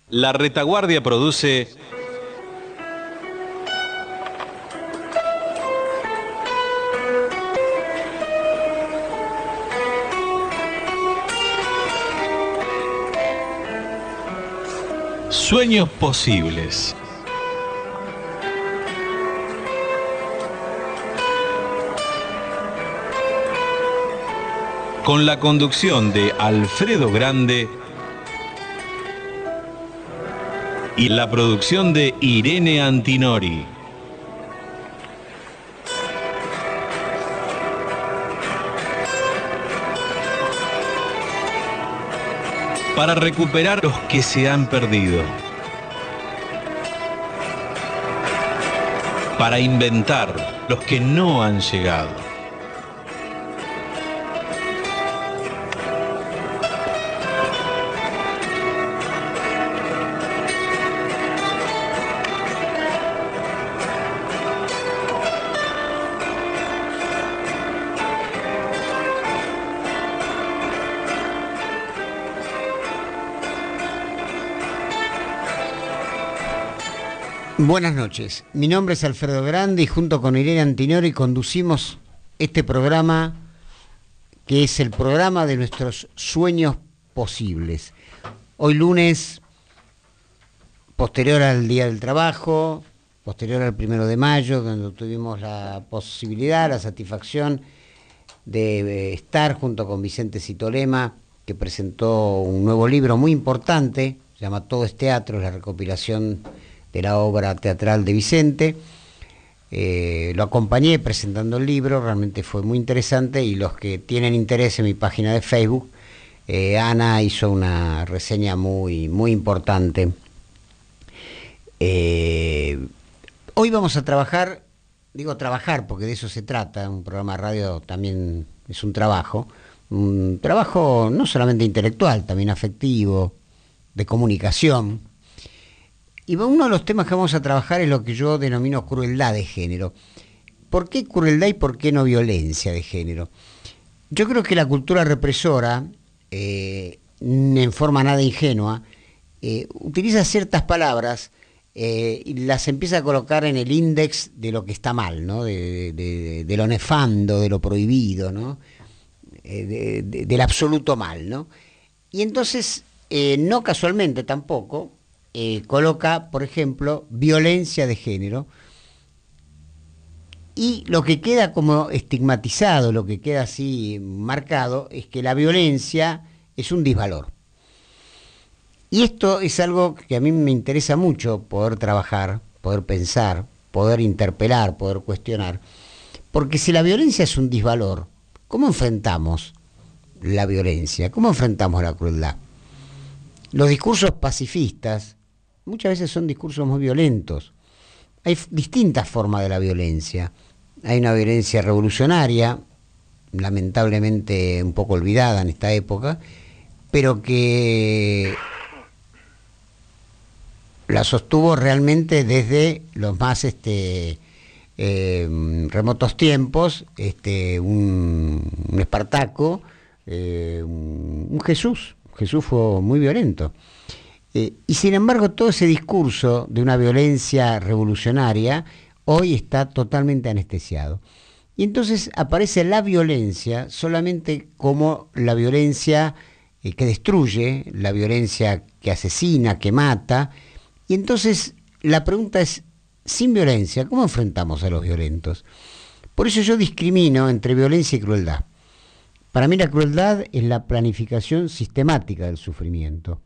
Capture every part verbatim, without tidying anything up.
La Retaguardia produce Sueños Posibles. Con la conducción de Alfredo Grande y la producción de Irene Antinori. Para recuperar los que se han perdido. Para inventar los que no han llegado. Buenas noches, mi nombre es Alfredo Grande y junto con Irene Antinori conducimos este programa que es el programa de nuestros sueños posibles. Hoy lunes, posterior al Día del Trabajo, posterior al primero de mayo, donde tuvimos la posibilidad, la satisfacción de estar junto con Vicente Citolema, que presentó un nuevo libro muy importante, se llama Todo es Teatro, es la recopilación de la obra teatral de Vicente. Eh, lo acompañé presentando el libro, realmente fue muy interesante, y los que tienen interés en mi página de Facebook, eh, Ana hizo una reseña muy, muy importante. Eh, hoy vamos a trabajar, digo trabajar porque de eso se trata, un programa de radio también es un trabajo, un trabajo no solamente intelectual, también afectivo, de comunicación. Y uno de los temas que vamos a trabajar es lo que yo denomino crueldad de género. ¿Por qué crueldad y por qué no violencia de género? Yo creo que la cultura represora, eh, en forma nada ingenua, eh, utiliza ciertas palabras eh, y las empieza a colocar en el índex de lo que está mal, ¿no? de, de, de lo nefando, de lo prohibido, ¿no? eh, de, de, del absoluto mal, ¿no? Y entonces, eh, no casualmente tampoco, Eh, coloca, por ejemplo, violencia de género, y lo que queda como estigmatizado, lo que queda así marcado, es que la violencia es un disvalor. Y esto es algo que a mí me interesa mucho poder trabajar, poder pensar, poder interpelar, poder cuestionar, porque si la violencia es un disvalor, ¿cómo enfrentamos la violencia? ¿Cómo enfrentamos la crueldad? Los discursos pacifistas muchas veces son discursos muy violentos. Hay distintas formas de la violencia. Hay una violencia revolucionaria, lamentablemente un poco olvidada en esta época, pero que la sostuvo realmente desde los más este, eh, remotos tiempos, este, un, un Espartaco, eh, un, un Jesús. Jesús fue muy violento. Eh, y sin embargo, todo ese discurso de una violencia revolucionaria hoy está totalmente anestesiado. Y entonces aparece la violencia solamente como la violencia eh, que destruye, la violencia que asesina, que mata. Y entonces la pregunta es, sin violencia, ¿cómo enfrentamos a los violentos? Por eso yo discrimino entre violencia y crueldad. Para mí la crueldad es la planificación sistemática del sufrimiento.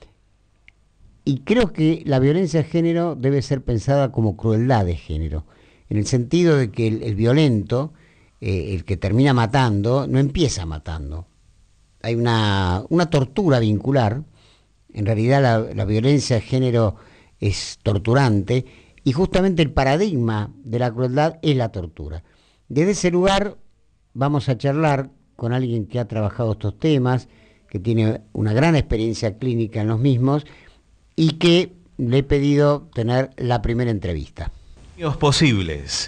Y creo que la violencia de género debe ser pensada como crueldad de género, en el sentido de que el, el violento, eh, el que termina matando, no empieza matando. Hay una, una tortura vincular, en realidad la, la violencia de género es torturante, y justamente el paradigma de la crueldad es la tortura. Desde ese lugar vamos a charlar con alguien que ha trabajado estos temas, que tiene una gran experiencia clínica en los mismos, y que le he pedido tener la primera entrevista. Sueños Posibles.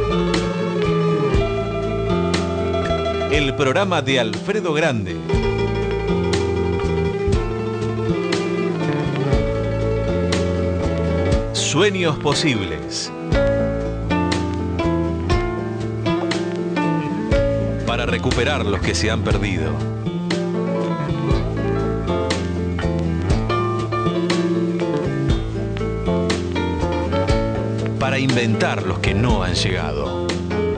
El programa de Alfredo Grande. sueños posibles. Para recuperar los que se han perdido. Para inventar los que no han llegado.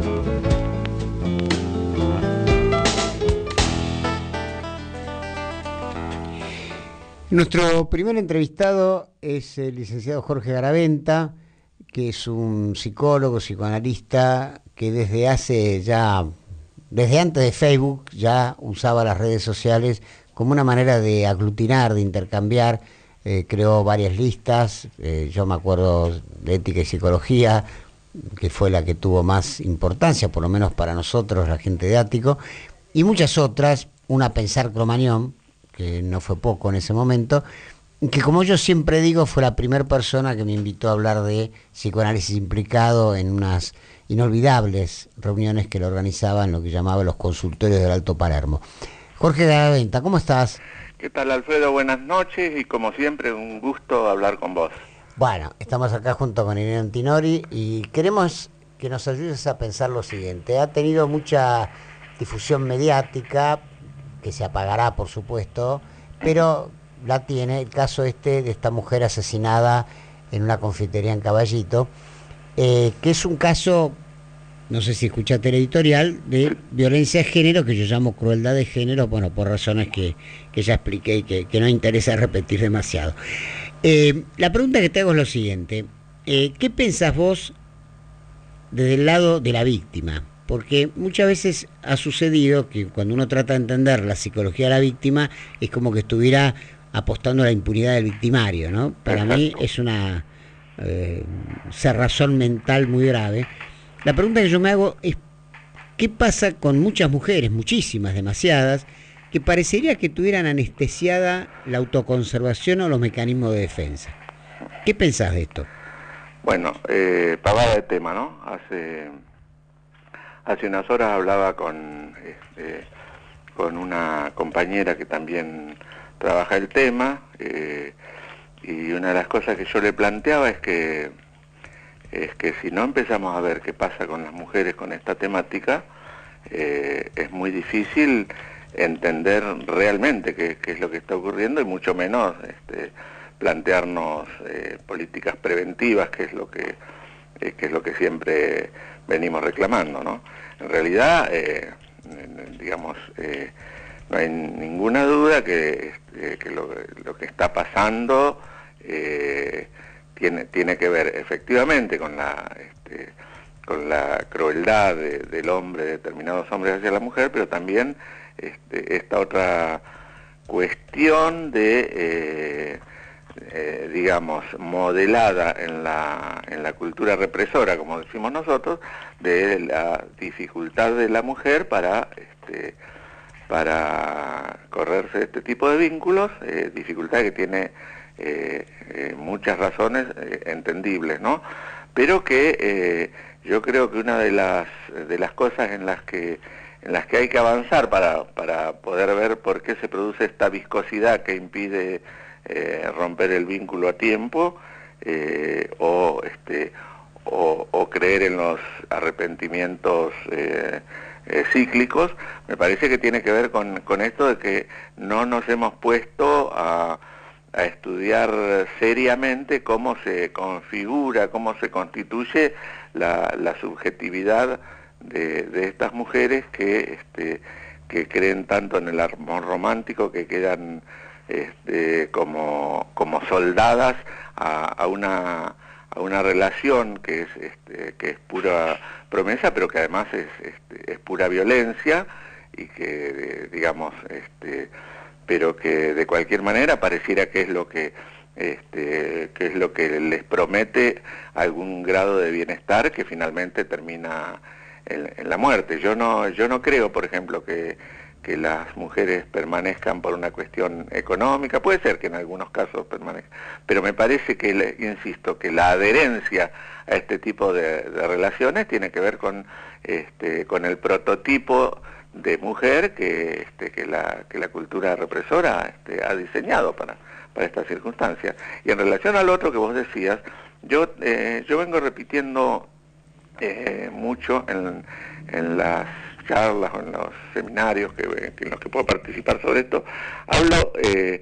Nuestro primer entrevistado es el licenciado Jorge Garaventa, que es un psicólogo, psicoanalista, que desde hace ya, desde antes de Facebook, ya usaba las redes sociales como una manera de aglutinar, de intercambiar. Eh, creó varias listas, eh, yo me acuerdo de Ética y Psicología, que fue la que tuvo más importancia, por lo menos para nosotros, la gente de Ático, y muchas otras, una Pensar Cromañón, que no fue poco en ese momento, que como yo siempre digo, fue la primera persona que me invitó a hablar de psicoanálisis implicado en unas inolvidables reuniones que lo organizaban, lo que llamaban los consultorios del Alto Palermo. Jorge Garaventa, ¿cómo estás? ¿Qué tal, Alfredo? Buenas noches y como siempre un gusto hablar con vos. Bueno, estamos acá junto con Irene Antinori y queremos que nos ayudes a pensar lo siguiente. Ha tenido mucha difusión mediática, que se apagará por supuesto, pero la tiene el caso este de esta mujer asesinada en una confitería en Caballito, eh, que es un caso, no sé si escuchaste el editorial, de violencia de género, que yo llamo crueldad de género, bueno, por razones que, que ya expliqué y que, que no interesa repetir demasiado. Eh, la pregunta que te hago es lo siguiente, eh, ¿qué pensás vos desde el lado de la víctima? Porque muchas veces ha sucedido que cuando uno trata de entender la psicología de la víctima, es como que estuviera apostando a la impunidad del victimario, ¿no? Para Exacto. mí es una eh, cerrazón mental muy grave. La pregunta que yo me hago es, ¿qué pasa con muchas mujeres, muchísimas, demasiadas, que parecería que tuvieran anestesiada la autoconservación o los mecanismos de defensa? ¿Qué pensás de esto? Bueno, eh, pavada de tema, ¿no? Hace... Hace unas horas hablaba con, este, con una compañera que también trabaja el tema, eh, y una de las cosas que yo le planteaba es que, es que si no empezamos a ver qué pasa con las mujeres con esta temática, eh, es muy difícil entender realmente qué, qué es lo que está ocurriendo y mucho menos este, plantearnos eh, políticas preventivas, que es lo que, eh, que es lo que siempre venimos reclamando, ¿no? En realidad, eh, digamos, eh, no hay ninguna duda que, eh, que lo, lo que está pasando eh, tiene, tiene que ver efectivamente con la, este, con la crueldad de, del hombre, de determinados hombres hacia la mujer, pero también este, esta otra cuestión de... Eh, Eh, digamos, modelada en la, en la cultura represora, como decimos nosotros, de la dificultad de la mujer para, este, para correrse este tipo de vínculos, eh, dificultad que tiene eh, eh, muchas razones eh, entendibles, ¿no? Pero que eh, yo creo que una de las, de las cosas en las que en las que hay que avanzar para, para poder ver por qué se produce esta viscosidad que impide Eh, romper el vínculo a tiempo eh, o, este, o, o creer en los arrepentimientos eh, eh, cíclicos, me parece que tiene que ver con, con esto de que no nos hemos puesto a, a estudiar seriamente cómo se configura, cómo se constituye la, la subjetividad de, de estas mujeres que, este, que creen tanto en el amor romántico, que quedan Este, como, como soldadas a, a, una, a una relación que es, este, que es pura promesa, pero que además es, este, es pura violencia y que, digamos, este, pero que de cualquier manera pareciera que es lo que, este, que es lo que les promete algún grado de bienestar que finalmente termina en, en la muerte. Yo no, yo no creo, por ejemplo, que que las mujeres permanezcan por una cuestión económica, puede ser que en algunos casos permanezcan, pero me parece que, le, insisto, que la adherencia a este tipo de, de relaciones tiene que ver con, este, con el prototipo de mujer que, este, que, la, que la cultura represora este, ha diseñado para, para estas circunstancias. Y en relación al otro que vos decías, yo eh, yo vengo repitiendo eh, mucho en, en las charlas o en los seminarios que, que en los que puedo participar sobre esto, hablo eh,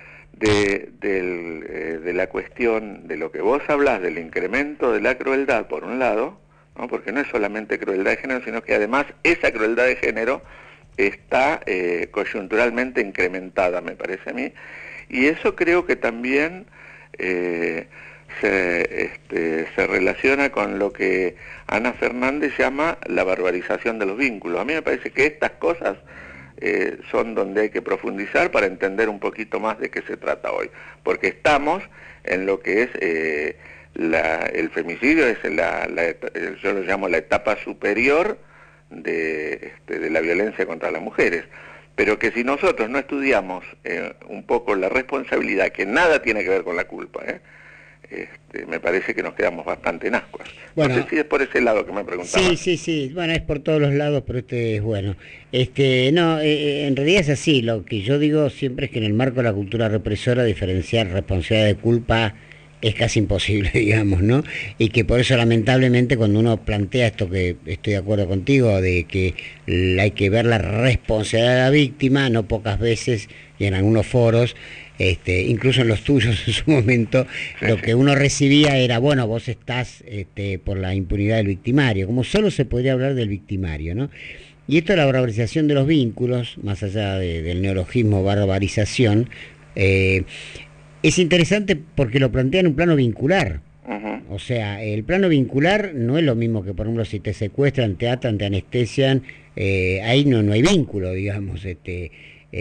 de, del, eh, de la cuestión de lo que vos hablás, del incremento de la crueldad, por un lado, ¿no? Porque no es solamente crueldad de género, sino que además esa crueldad de género está eh, coyunturalmente incrementada, me parece a mí, y eso creo que también eh, se, este, se relaciona con lo que Ana Fernández llama la barbarización de los vínculos. A mí me parece que estas cosas eh, son donde hay que profundizar para entender un poquito más de qué se trata hoy, porque estamos en lo que es eh, la, el femicidio, es la, la, yo lo llamo la etapa superior de, este, de la violencia contra las mujeres, pero que si nosotros no estudiamos eh, un poco la responsabilidad, que nada tiene que ver con la culpa, ¿eh? Este, me parece que nos quedamos bastante en ascuas. Bueno, no sé si es por ese lado que me preguntaba. Sí, sí, sí, bueno, es por todos los lados, pero este es bueno. Este, no, eh, en realidad es así, lo que yo digo siempre es que en el marco de la cultura represora diferenciar responsabilidad de culpa es casi imposible, digamos, ¿no? Y que por eso lamentablemente cuando uno plantea esto, que estoy de acuerdo contigo, de que hay que ver la responsabilidad de la víctima, no pocas veces, y en algunos foros, este, incluso en los tuyos en su momento, sí, lo sí. que uno recibía era, bueno, vos estás este, por la impunidad del victimario, como solo se podría hablar del victimario, ¿no? Y esto de la barbarización de los vínculos, más allá de, del neologismo barbarización, eh, es interesante porque lo plantea en un plano vincular. Uh-huh. O sea, el plano vincular no es lo mismo que, por ejemplo, si te secuestran, te atan, te anestesian, eh, ahí no, no hay vínculo, digamos, este,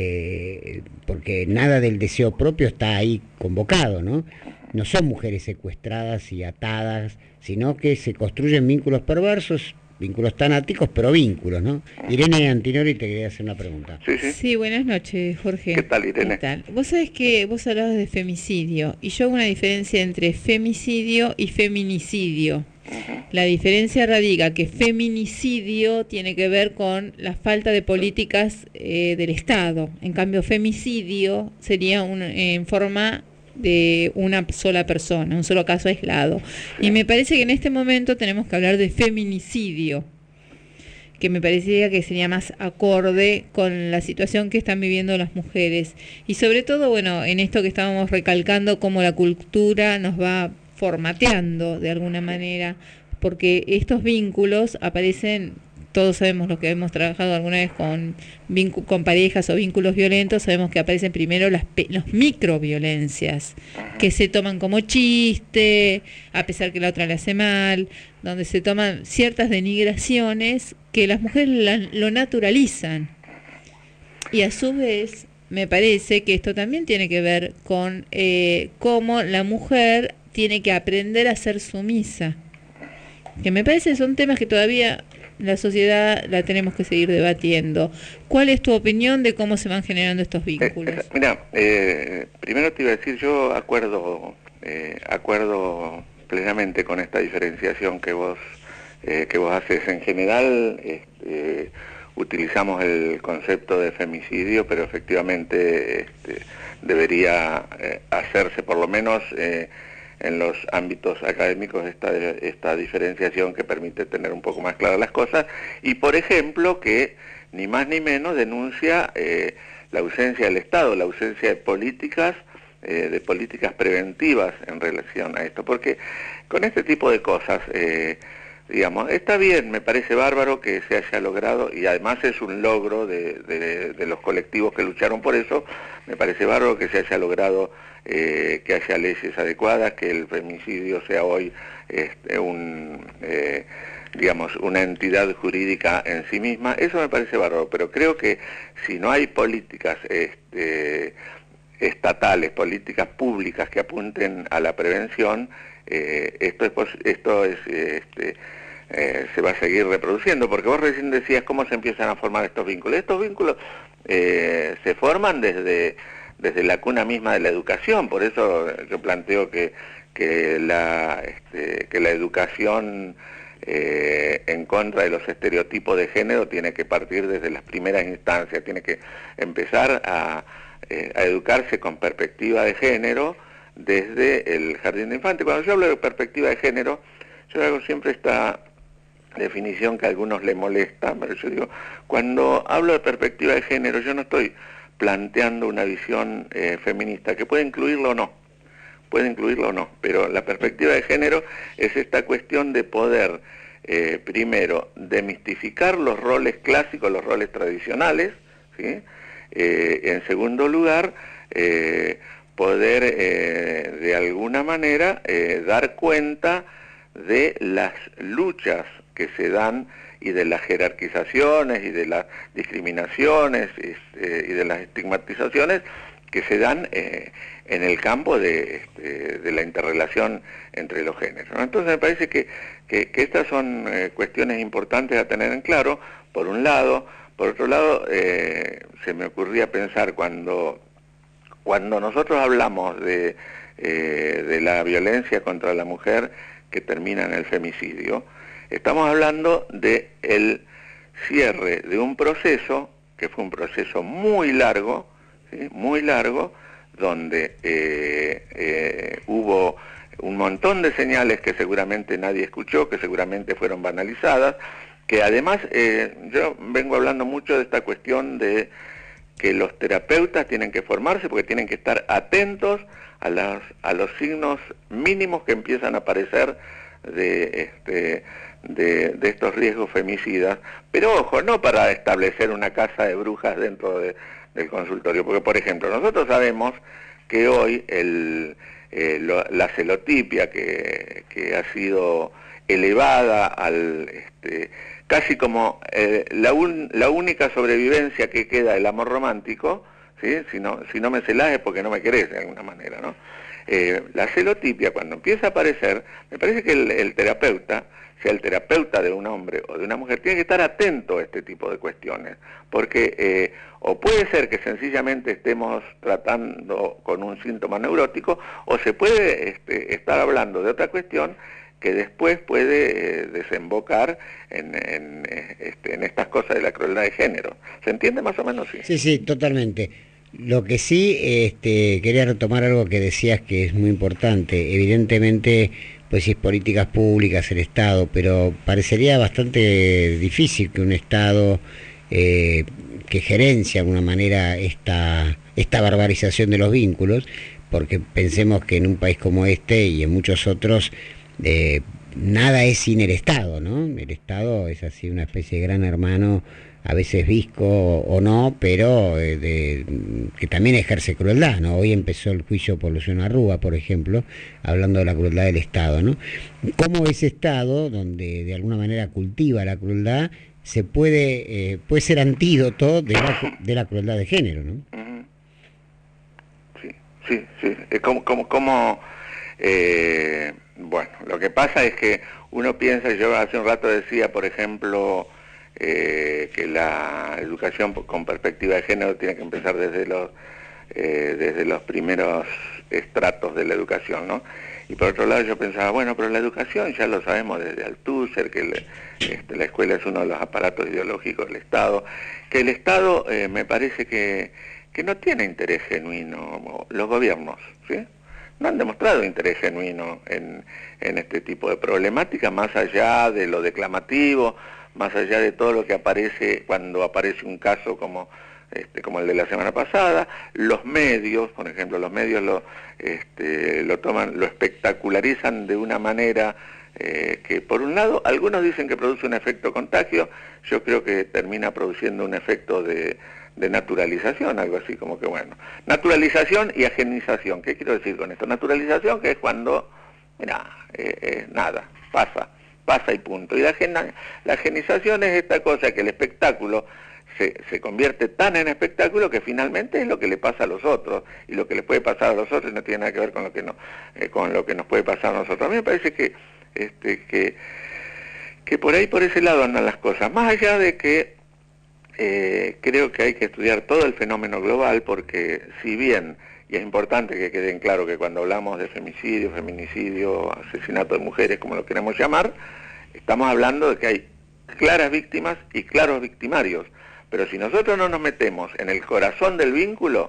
eh, porque nada del deseo propio está ahí convocado, ¿no? No son mujeres secuestradas y atadas, sino que se construyen vínculos perversos, vínculos tanáticos, pero vínculos, ¿no? Irene Antinori, te quería hacer una pregunta. Sí, sí. Sí, buenas noches, Jorge. ¿Qué tal, Irene? ¿Qué tal? Vos sabés que vos hablabas de femicidio, y yo hago una diferencia entre femicidio y feminicidio. Uh-huh. La diferencia radica que feminicidio tiene que ver con la falta de políticas eh, del Estado. En cambio, femicidio sería un, eh, en forma de una sola persona, un solo caso aislado. Y me parece que en este momento tenemos que hablar de feminicidio, que me parecía que sería más acorde con la situación que están viviendo las mujeres. Y sobre todo, bueno, en esto que estábamos recalcando, cómo la cultura nos va formateando de alguna manera, porque estos vínculos aparecen, todos sabemos los que hemos trabajado alguna vez con, con parejas o vínculos violentos, sabemos que aparecen primero las, las microviolencias, que se toman como chiste, a pesar que la otra le hace mal, donde se toman ciertas denigraciones que las mujeres la, lo naturalizan. Y a su vez, me parece que esto también tiene que ver con eh, cómo la mujer tiene que aprender a ser sumisa, que me parece que son temas que todavía la sociedad la tenemos que seguir debatiendo. ¿Cuál es tu opinión de cómo se van generando estos vínculos? Eh, mira, eh, primero te iba a decir, yo acuerdo eh, acuerdo plenamente con esta diferenciación que vos eh, que vos haces. En general este, utilizamos el concepto de femicidio, pero efectivamente este, debería eh, hacerse por lo menos eh, en los ámbitos académicos esta, esta diferenciación que permite tener un poco más claras las cosas, y por ejemplo que ni más ni menos denuncia eh, la ausencia del Estado, la ausencia de políticas, eh, de políticas preventivas en relación a esto, porque con este tipo de cosas, eh, digamos, está bien, me parece bárbaro que se haya logrado, y además es un logro de, de, de los colectivos que lucharon por eso, me parece bárbaro que se haya logrado Eh, que haya leyes adecuadas, que el femicidio sea hoy este, un, eh, digamos, una entidad jurídica en sí misma. Eso me parece bárbaro, pero creo que si no hay políticas este, estatales, políticas públicas que apunten a la prevención, eh, esto es, esto es este, eh, se va a seguir reproduciendo, porque vos recién decías cómo se empiezan a formar estos vínculos. Estos vínculos eh, se forman desde desde la cuna misma de la educación, por eso yo planteo que, que, la, este, que la educación eh, en contra de los estereotipos de género tiene que partir desde las primeras instancias, tiene que empezar a, eh, a educarse con perspectiva de género desde el jardín de infantes. Cuando yo hablo de perspectiva de género, yo hago siempre esta definición que a algunos les molesta, pero yo digo, cuando hablo de perspectiva de género, yo no estoy planteando una visión eh, feminista, que puede incluirlo o no, puede incluirlo o no, pero la perspectiva de género es esta cuestión de poder, eh, primero, demistificar los roles clásicos, los roles tradicionales, ¿sí? Eh, en segundo lugar, eh, poder eh, de alguna manera eh, dar cuenta de las luchas que se dan y de las jerarquizaciones y de las discriminaciones este, y de las estigmatizaciones que se dan eh, en el campo de, este, de la interrelación entre los géneros, ¿no? Entonces me parece que, que, que estas son eh, cuestiones importantes a tener en claro, por un lado. Por otro lado, eh, se me ocurría pensar cuando, cuando nosotros hablamos de, eh, de la violencia contra la mujer que termina en el femicidio, estamos hablando de el cierre de un proceso, que fue un proceso muy largo, ¿sí? muy largo, donde eh, eh, hubo un montón de señales que seguramente nadie escuchó, que seguramente fueron banalizadas, que además eh, yo vengo hablando mucho de esta cuestión de que los terapeutas tienen que formarse porque tienen que estar atentos a, las, a los signos mínimos que empiezan a aparecer de, este, de, de estos riesgos femicidas, pero ojo, no para establecer una casa de brujas dentro de, del consultorio, porque por ejemplo, nosotros sabemos que hoy el, eh, lo, la celotipia que, que ha sido elevada al este, casi como eh, la, un, la única sobrevivencia que queda del amor romántico, ¿sí? si, no, si no me celás es porque no me querés de alguna manera, ¿no? Eh, la celotipia cuando empieza a aparecer, me parece que el, el terapeuta, sea el terapeuta de un hombre o de una mujer, tiene que estar atento a este tipo de cuestiones, porque eh, o puede ser que sencillamente estemos tratando con un síntoma neurótico, o se puede este, estar hablando de otra cuestión que después puede eh, desembocar en, en, este, en estas cosas de la crueldad de género. ¿Se entiende más o menos? Sí, sí, sí, totalmente. Lo que sí, este, quería retomar algo que decías que es muy importante. Evidentemente, pues es políticas públicas, el Estado, pero parecería bastante difícil que un Estado eh, que gerencia de alguna manera esta, esta barbarización de los vínculos, porque pensemos que en un país como este y en muchos otros, eh, nada es sin el Estado, ¿no? El Estado es así una especie de gran hermano, a veces visco o no, pero eh, de, que también ejerce crueldad, ¿no? Hoy empezó el juicio por Luciano Arruga, por ejemplo, hablando de la crueldad del Estado, ¿no? ¿Cómo ese Estado, donde de alguna manera cultiva la crueldad, se puede, eh, puede ser antídoto de la, de la crueldad de género, ¿no? Sí, sí, sí. Como, como, como eh, bueno, lo que pasa es que uno piensa, yo hace un rato decía, por ejemplo, Eh, que la educación con perspectiva de género tiene que empezar desde los eh, desde los primeros estratos de la educación, ¿no? Y por otro lado yo pensaba, bueno, pero la educación ya lo sabemos desde Althusser, que el, este, la escuela es uno de los aparatos ideológicos del Estado, que el Estado eh, me parece que, que no tiene interés genuino, los gobiernos, ¿sí? No han demostrado interés genuino en, en este tipo de problemática, más allá de lo declamativo, más allá de todo lo que aparece cuando aparece un caso como este, como el de la semana pasada. Los medios, por ejemplo, los medios lo, este, lo toman, lo espectacularizan de una manera eh, que, por un lado, algunos dicen que produce un efecto contagio, yo creo que termina produciendo un efecto de, de naturalización, algo así como que, bueno, naturalización y agenización. ¿Qué quiero decir con esto? Naturalización, que es cuando, mira, eh, eh, nada, pasa. pasa y punto. Y la, gen la genización es esta cosa que el espectáculo se, se convierte tan en espectáculo que finalmente es lo que le pasa a los otros, y lo que le puede pasar a los otros no tiene nada que ver con lo que, no, eh, con lo que nos puede pasar a nosotros. A mí me parece que, este, que, que por ahí, por ese lado andan las cosas, más allá de que eh, creo que hay que estudiar todo el fenómeno global, porque si bien, y es importante que queden claro que cuando hablamos de femicidio, feminicidio, asesinato de mujeres, como lo queremos llamar, estamos hablando de que hay claras víctimas y claros victimarios. Pero si nosotros no nos metemos en el corazón del vínculo,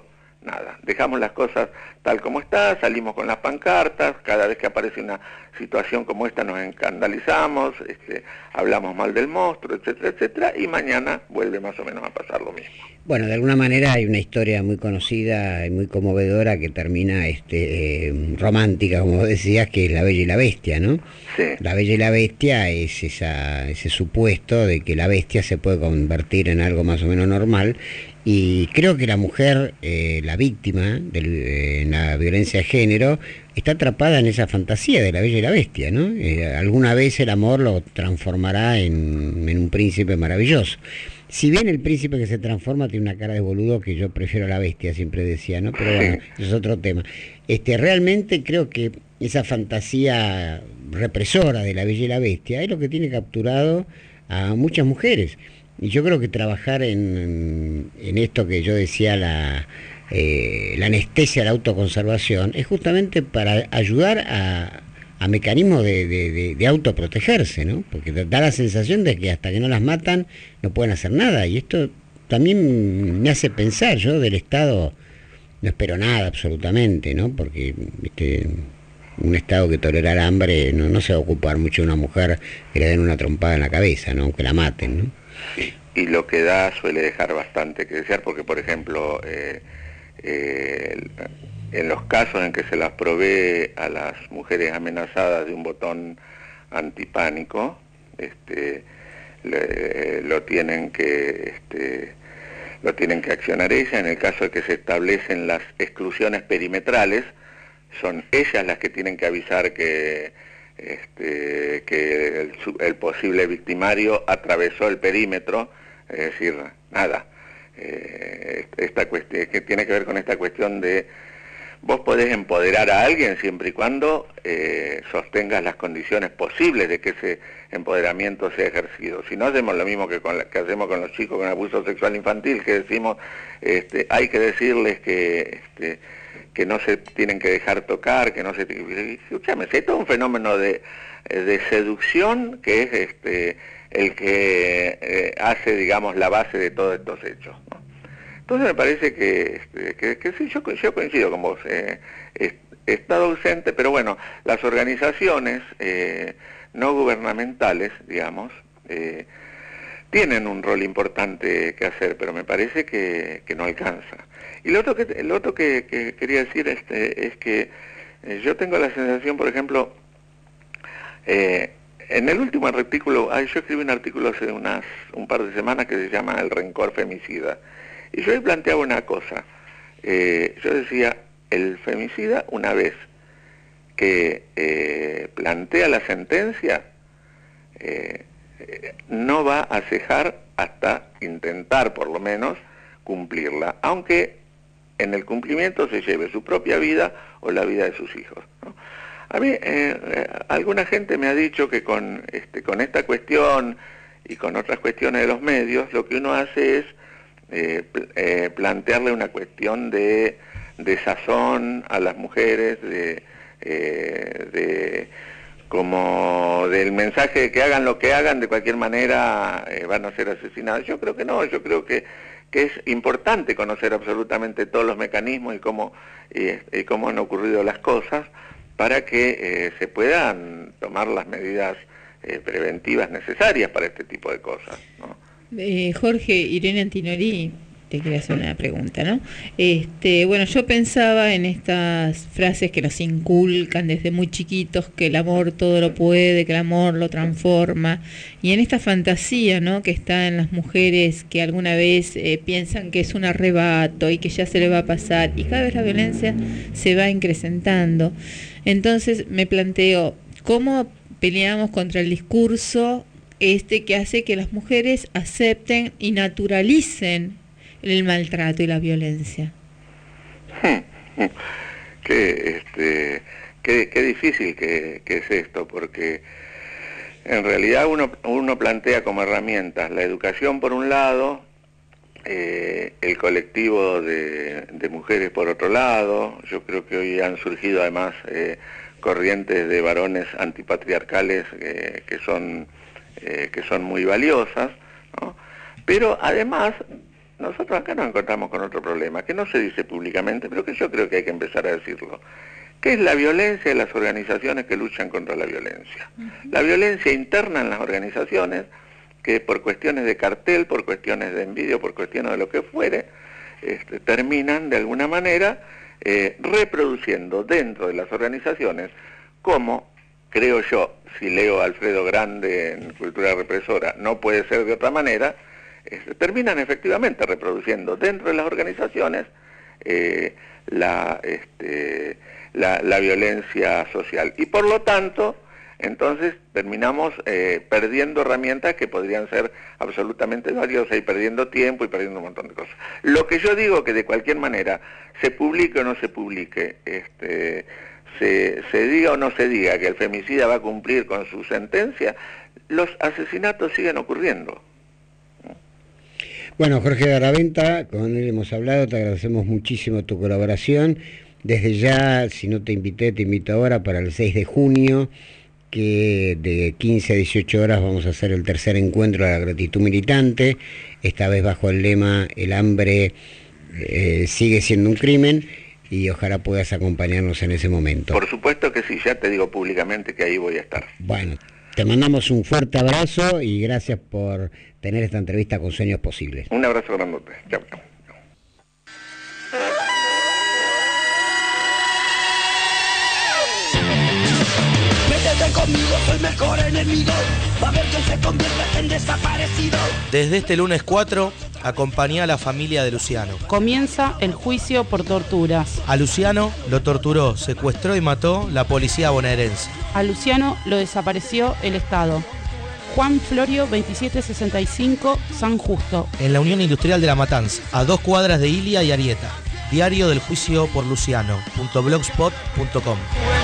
nada, dejamos las cosas tal como está, salimos con las pancartas, cada vez que aparece una situación como esta nos escandalizamos, este, hablamos mal del monstruo, etcétera, etcétera, y mañana vuelve más o menos a pasar lo mismo. Bueno, de alguna manera hay una historia muy conocida y muy conmovedora que termina este, eh, romántica, como vos decías, que es La Bella y la Bestia, ¿no? Sí. La Bella y la Bestia es esa, ese supuesto de que la bestia se puede convertir en algo más o menos normal, y creo que la mujer, eh, la víctima de eh, la violencia de género, está atrapada en esa fantasía de la Bella y la Bestia, ¿no? Eh, alguna vez el amor lo transformará en, en un príncipe maravilloso. Si bien el príncipe que se transforma tiene una cara de boludo, que yo prefiero a la bestia, siempre decía, ¿no? Pero bueno, eso es otro tema. Este, realmente creo que esa fantasía represora de la Bella y la Bestia es lo que tiene capturado a muchas mujeres. Y yo creo que trabajar en, en esto que yo decía, la, eh, la anestesia a la autoconservación, es justamente para ayudar a, a mecanismos de, de, de, de autoprotegerse, ¿no? Porque da la sensación de que hasta que no las matan no pueden hacer nada. Y esto también me hace pensar, yo del Estado no espero nada absolutamente, ¿no? Porque ¿viste? Un Estado que tolera el hambre no, no se va a ocupar mucho de una mujer que le den una trompada en la cabeza, ¿no? Aunque la maten, ¿no? Sí, y lo que da suele dejar bastante que desear, porque por ejemplo, eh, eh, en los casos en que se las provee a las mujeres amenazadas de un botón antipánico, este, le, lo tienen que este, lo tienen que accionar ellas. En el caso de que se establecen las exclusiones perimetrales, son ellas las que tienen que avisar que Este, que el, el posible victimario atravesó el perímetro, es decir, nada, eh, esta cuestión que tiene que ver con esta cuestión de vos podés empoderar a alguien siempre y cuando eh, sostengas las condiciones posibles de que ese empoderamiento sea ejercido. Si no, hacemos lo mismo que, con la, que hacemos con los chicos con abuso sexual infantil, que decimos, este, hay que decirles que este, que no se tienen que dejar tocar, que no se... Escúchame, esto es un fenómeno de, de seducción que es este el que eh, hace, digamos, la base de todos estos hechos, ¿no? Entonces me parece que, este, que, que sí, yo, yo coincido con vos, eh, es, Estado ausente, pero bueno, las organizaciones eh, no gubernamentales, digamos, eh, tienen un rol importante que hacer, pero me parece que, que no alcanza. Y lo otro que, lo otro que, que quería decir este, es que eh, yo tengo la sensación, por ejemplo, eh, en el último artículo, ah, yo escribí un artículo hace unas un par de semanas que se llama El rencor femicida, y yo ahí planteaba una cosa, eh, yo decía, el femicida una vez que eh, plantea la sentencia, eh, no va a cejar hasta intentar por lo menos cumplirla, aunque en el cumplimiento se lleve su propia vida o la vida de sus hijos, ¿no? A mí, eh, alguna gente me ha dicho que con, este, con esta cuestión y con otras cuestiones de los medios, lo que uno hace es eh, eh, plantearle una cuestión de, de sazón a las mujeres, de, eh, de como del mensaje de que hagan lo que hagan, de cualquier manera eh, van a ser asesinadas. Yo creo que no, yo creo que, que es importante conocer absolutamente todos los mecanismos y cómo, y, y cómo han ocurrido las cosas para que eh, se puedan tomar las medidas eh, preventivas necesarias para este tipo de cosas, ¿no? Eh, Jorge, Irene Antinori te quería hacer una pregunta, ¿no? Este, bueno, yo pensaba en estas frases que nos inculcan desde muy chiquitos, que el amor todo lo puede, que el amor lo transforma, y en esta fantasía, ¿no?, que está en las mujeres que alguna vez eh, piensan que es un arrebato y que ya se le va a pasar, y cada vez la violencia se va incrementando. Entonces me planteo, ¿cómo peleamos contra el discurso este que hace que las mujeres acepten y naturalicen el maltrato y la violencia? Qué, este, qué, qué difícil que, que es esto, porque en realidad uno, uno plantea como herramientas la educación por un lado, eh, el colectivo de, de mujeres por otro lado. Yo creo que hoy han surgido además eh, corrientes de varones antipatriarcales eh, que son, eh, que son muy valiosas, ¿no? Pero además nosotros acá nos encontramos con otro problema, que no se dice públicamente, pero que yo creo que hay que empezar a decirlo, que es la violencia de las organizaciones que luchan contra la violencia. Uh-huh. La violencia interna en las organizaciones, que por cuestiones de cartel, por cuestiones de envidia, por cuestiones de lo que fuere, este, terminan de alguna manera eh, reproduciendo dentro de las organizaciones, como, creo yo, si leo a Alfredo Grande en Cultura Represora, no puede ser de otra manera, este, terminan efectivamente reproduciendo dentro de las organizaciones eh, la, este, la, la violencia social. Y por lo tanto, entonces terminamos eh, perdiendo herramientas que podrían ser absolutamente valiosas y perdiendo tiempo y perdiendo un montón de cosas. Lo que yo digo que de cualquier manera, se publique o no se publique, este, se, se diga o no se diga que el femicida va a cumplir con su sentencia, los asesinatos siguen ocurriendo. Bueno, Jorge Garaventa, con él hemos hablado, te agradecemos muchísimo tu colaboración. Desde ya, si no te invité, te invito ahora para el seis de junio, que de quince a dieciocho horas vamos a hacer el tercer encuentro de la gratitud militante, esta vez bajo el lema "El hambre eh, sigue siendo un crimen", y ojalá puedas acompañarnos en ese momento. Por supuesto que sí, ya te digo públicamente que ahí voy a estar. Bueno, te mandamos un fuerte abrazo y gracias por tener esta entrevista con Sueños Posibles. Un abrazo grandote. Chao, chao. Conmigo soy mejor enemigo, va a ver que se convierta en desaparecido. Desde este lunes cuatro, acompañá a la familia de Luciano. Comienza el juicio por torturas. A Luciano lo torturó, secuestró y mató la policía bonaerense. A Luciano lo desapareció el Estado. Juan Florio veintisiete sesenta y cinco, San Justo. En la Unión Industrial de La Matanza, a dos cuadras de Ilia y Arieta. Diario del juicio por Luciano punto blogspot punto com.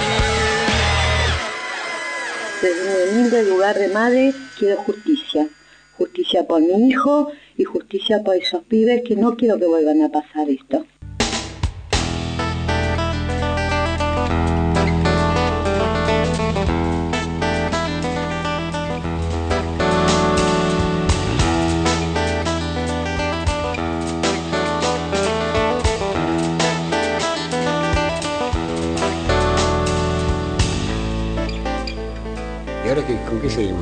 Desde mi humilde lugar de madre quiero justicia, justicia por mi hijo y justicia por esos pibes que no quiero que vuelvan a pasar esto. ¿Y ahora qué, con qué seguimos?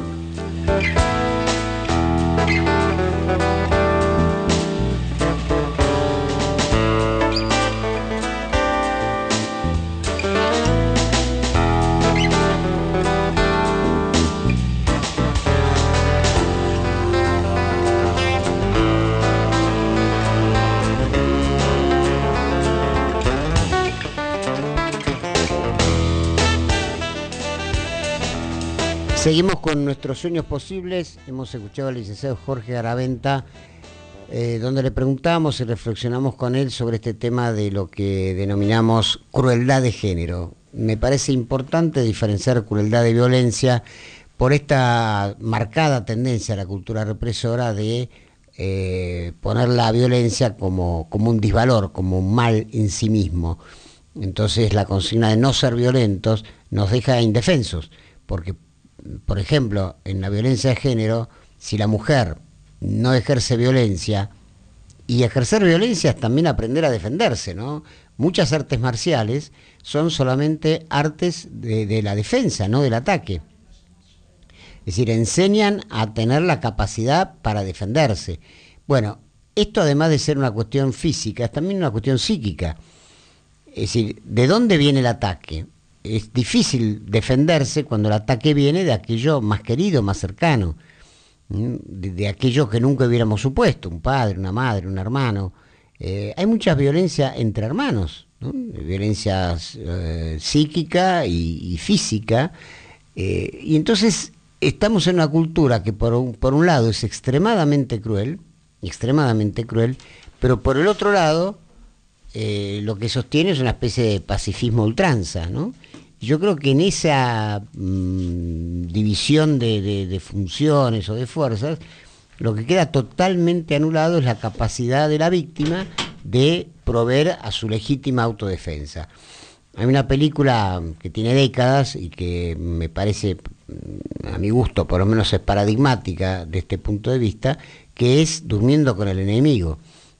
Seguimos con nuestros sueños posibles. Hemos escuchado al licenciado Jorge Garaventa, eh, donde le preguntamos y reflexionamos con él sobre este tema de lo que denominamos crueldad de género. Me parece importante diferenciar crueldad de violencia por esta marcada tendencia a la cultura represora de eh, poner la violencia como, como un disvalor, como un mal en sí mismo. Entonces la consigna de no ser violentos nos deja indefensos, porque por ejemplo, en la violencia de género, si la mujer no ejerce violencia, y ejercer violencia es también aprender a defenderse, ¿no? Muchas artes marciales son solamente artes de, de la defensa, no del ataque. Es decir, enseñan a tener la capacidad para defenderse. Bueno, esto además de ser una cuestión física, es también una cuestión psíquica. Es decir, ¿de dónde viene el ataque? Es difícil defenderse cuando el ataque viene de aquello más querido, más cercano, de, de aquello que nunca hubiéramos supuesto, un padre, una madre, un hermano. Eh, hay mucha violencia entre hermanos, ¿no? Violencia eh, psíquica y, y física, eh, y entonces estamos en una cultura que por un, por un lado es extremadamente cruel, extremadamente cruel, pero por el otro lado eh, lo que sostiene es una especie de pacifismo a ultranza, ¿no? Yo creo que en esa mmm, división de, de, de funciones o de fuerzas, lo que queda totalmente anulado es la capacidad de la víctima de proveer a su legítima autodefensa. Hay una película que tiene décadas y que me parece, a mi gusto, por lo menos es paradigmática de este punto de vista, que es Durmiendo con el enemigo.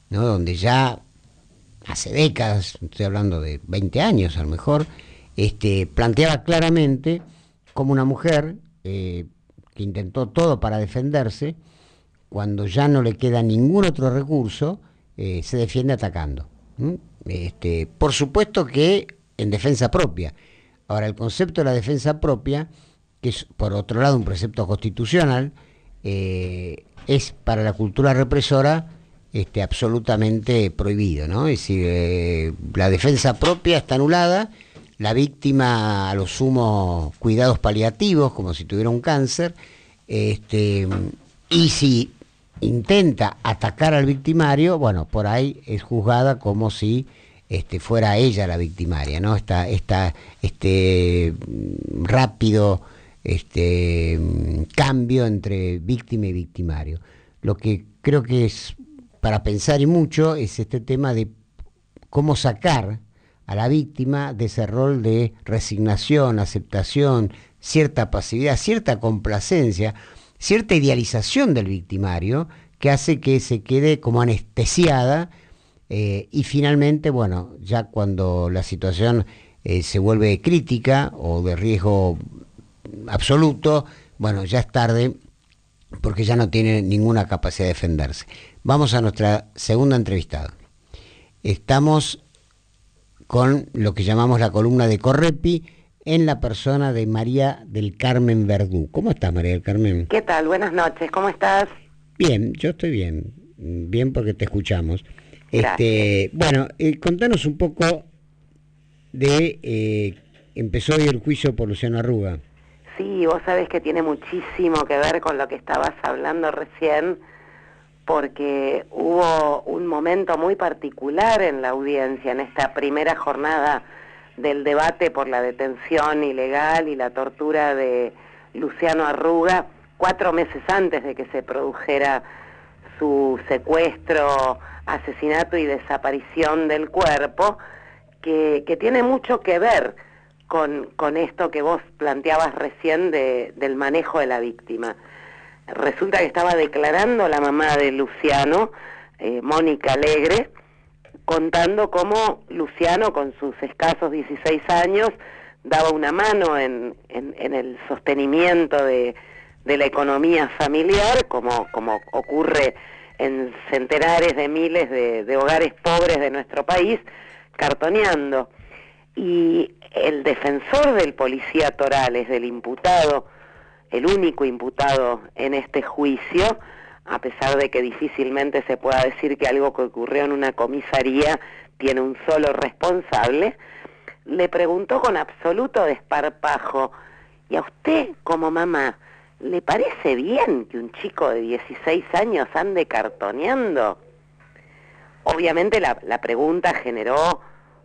¿no? Donde ya hace décadas, estoy hablando de veinte años a lo mejor, este, planteaba claramente como una mujer eh, que intentó todo para defenderse, cuando ya no le queda ningún otro recurso, eh, se defiende atacando. ¿Mm? Este, por supuesto que en defensa propia. Ahora, el concepto de la defensa propia, que es por otro lado un precepto constitucional, eh, es para la cultura represora este, absolutamente prohibido, ¿no? Es decir, eh, la defensa propia está anulada, la víctima a lo sumo cuidados paliativos, como si tuviera un cáncer, este, y si intenta atacar al victimario, bueno, por ahí es juzgada como si este, fuera ella la victimaria, ¿no? Esta, esta, este rápido este, cambio entre víctima y victimario. Lo que creo que es para pensar y mucho es este tema de cómo sacar a la víctima de ese rol de resignación, aceptación, cierta pasividad, cierta complacencia, cierta idealización del victimario que hace que se quede como anestesiada eh, y finalmente, bueno, ya cuando la situación eh, se vuelve crítica o de riesgo absoluto, bueno, ya es tarde porque ya no tiene ninguna capacidad de defenderse. Vamos a nuestra segunda entrevistada. Estamos con lo que llamamos la columna de Correpi, en la persona de María del Carmen Verdú. ¿Cómo estás, María del Carmen? ¿Qué tal? Buenas noches, ¿cómo estás? Bien, yo estoy bien, bien porque te escuchamos. Este, bueno, eh, contanos un poco de, eh, empezó hoy el juicio por Luciano Arruga. Sí, vos sabés que tiene muchísimo que ver con lo que estabas hablando recién, porque hubo un momento muy particular en la audiencia, en esta primera jornada del debate por la detención ilegal y la tortura de Luciano Arruga, cuatro meses antes de que se produjera su secuestro, asesinato y desaparición del cuerpo, que, que tiene mucho que ver con, con esto que vos planteabas recién de, del manejo de la víctima. Resulta que estaba declarando la mamá de Luciano, eh, Mónica Alegre, contando cómo Luciano, con sus escasos dieciséis años, daba una mano en, en, en el sostenimiento de, de la economía familiar, como, como ocurre en centenares de miles de, de hogares pobres de nuestro país, cartoneando. Y el defensor del policía Torales, del imputado, el único imputado en este juicio, a pesar de que difícilmente se pueda decir que algo que ocurrió en una comisaría tiene un solo responsable, le preguntó con absoluto desparpajo: ¿y a usted, como mamá, le parece bien que un chico de dieciséis años ande cartoneando? Obviamente la, la pregunta generó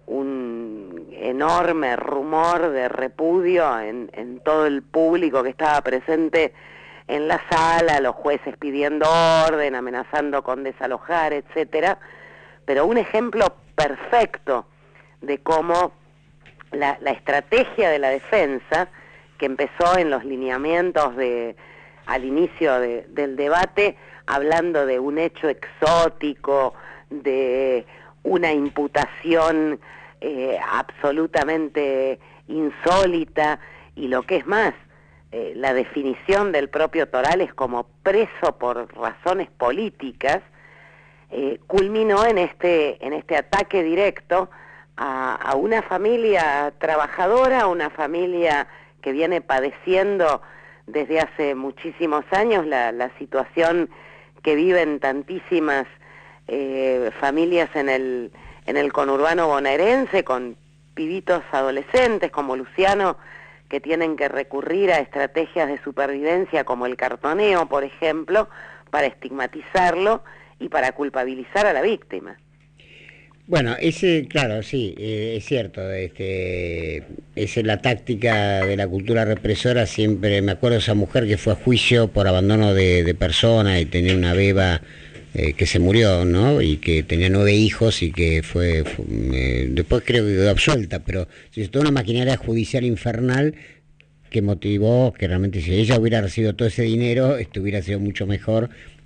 un enorme rumor de repudio en, en todo el público que estaba presente en la sala, los jueces pidiendo orden, amenazando con desalojar, etcétera, pero un ejemplo perfecto de cómo la, la estrategia de la defensa, que empezó en los lineamientos de al inicio de, del debate, hablando de un hecho exótico, de una imputación eh, absolutamente insólita, y lo que es más, eh, la definición del propio Torales como preso por razones políticas, eh, culminó en este, en este ataque directo a, a una familia trabajadora, a una familia que viene padeciendo desde hace muchísimos años la, la situación que viven tantísimas eh, familias en el, en el conurbano bonaerense, con pibitos adolescentes como Luciano, que tienen que recurrir a estrategias de supervivencia como el cartoneo, por ejemplo, para estigmatizarlo y para culpabilizar a la víctima. Bueno, ese, claro, sí, eh, es cierto, este, esa es la táctica de la cultura represora. Siempre me acuerdo de esa mujer que fue a juicio por abandono de, de persona y tenía una beba eh, que se murió, ¿no? Y que tenía nueve hijos y que fue, fue eh, después creo que quedó absuelta, pero es toda una maquinaria judicial infernal que motivó que realmente si ella hubiera recibido todo ese dinero, esto hubiera sido mucho mejor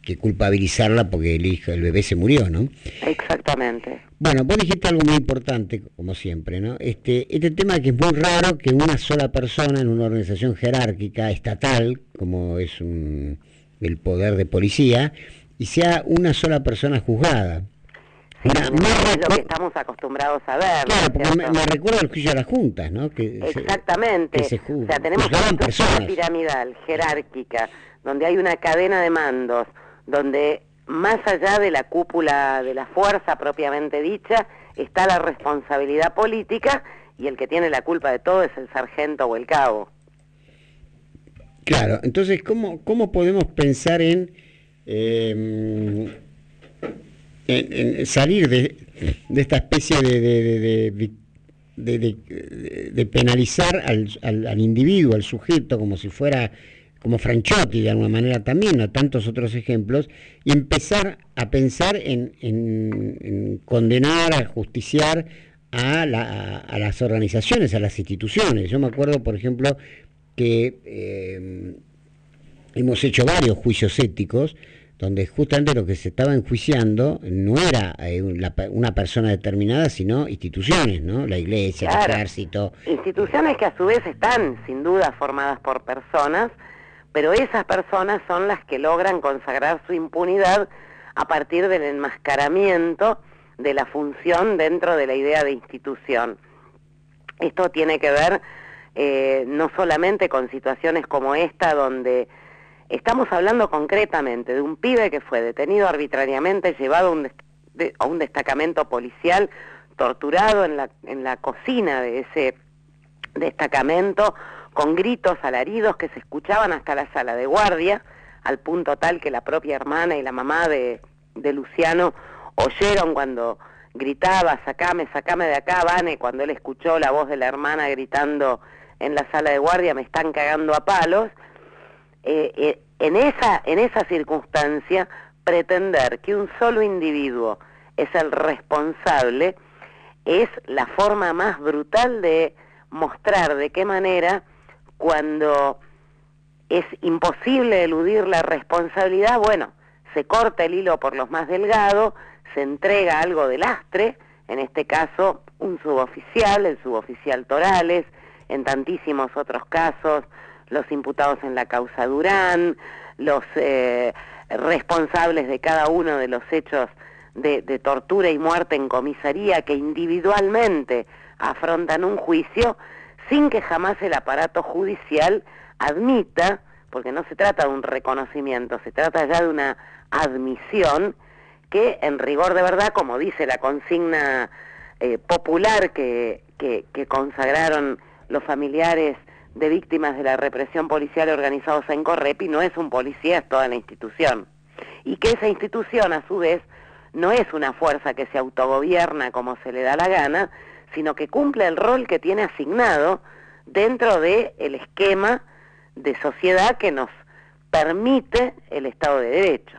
que culpabilizarla porque el hijo, el bebé se murió, ¿no? Exactamente. Bueno, vos dijiste algo muy importante, como siempre, ¿no? Este, este tema que es muy raro que una sola persona en una organización jerárquica, estatal, como es un, el poder de policía, y sea una sola persona juzgada. Sí, Una- no no es lo recu- que estamos acostumbrados a ver. Claro, ¿no es porque me, cierto? me recuerda al juicio de las juntas, ¿no? Que se- Exactamente. que se ju- O sea, tenemos una juzgaban estructura personas. piramidal, jerárquica, donde hay una cadena de mandos, donde más allá de la cúpula de la fuerza propiamente dicha, está la responsabilidad política y el que tiene la culpa de todo es el sargento o el cabo. Claro, entonces, ¿cómo, cómo podemos pensar en, eh, en, en salir de, de esta especie de, de, de, de, de, de- de penalizar al, al, al individuo, al sujeto, como si fuera, como Franchotti de alguna manera también, o tantos otros ejemplos, y empezar a pensar en, en, en condenar, a justiciar a, la, a las organizaciones, a las instituciones? Yo me acuerdo, por ejemplo, que eh, hemos hecho varios juicios éticos donde justamente lo que se estaba enjuiciando no era eh, una, una persona determinada, sino instituciones, ¿no? La iglesia, Claro. el ejército. Instituciones que a su vez están, sin duda, formadas por personas, pero esas personas son las que logran consagrar su impunidad a partir del enmascaramiento de la función dentro de la idea de institución. Esto tiene que ver eh, no solamente con situaciones como esta, donde estamos hablando concretamente de un pibe que fue detenido arbitrariamente, llevado a un, des- de- a un destacamento policial, torturado en la, en la cocina de ese destacamento, con gritos alaridos que se escuchaban hasta la sala de guardia, al punto tal que la propia hermana y la mamá de, de Luciano oyeron cuando gritaba, sacame, sacame de acá, Vane, cuando él escuchó la voz de la hermana gritando en la sala de guardia, me están cagando a palos. Eh, eh, en esa, en esa circunstancia, pretender que un solo individuo es el responsable es la forma más brutal de mostrar de qué manera, cuando es imposible eludir la responsabilidad, bueno, se corta el hilo por los más delgados, se entrega algo de lastre, en este caso un suboficial, el suboficial Torales, en tantísimos otros casos, los imputados en la causa Durán, los eh, responsables de cada uno de los hechos de, de tortura y muerte en comisaría, que individualmente afrontan un juicio sin que jamás el aparato judicial admita, porque no se trata de un reconocimiento, se trata ya de una admisión, que en rigor de verdad, como dice la consigna eh, popular que, que, que consagraron los familiares de víctimas de la represión policial organizados en Correpi, no es un policía, es toda la institución. Y que esa institución, a su vez, no es una fuerza que se autogobierna como se le da la gana, sino que cumple el rol que tiene asignado dentro del esquema de sociedad que nos permite el Estado de Derecho.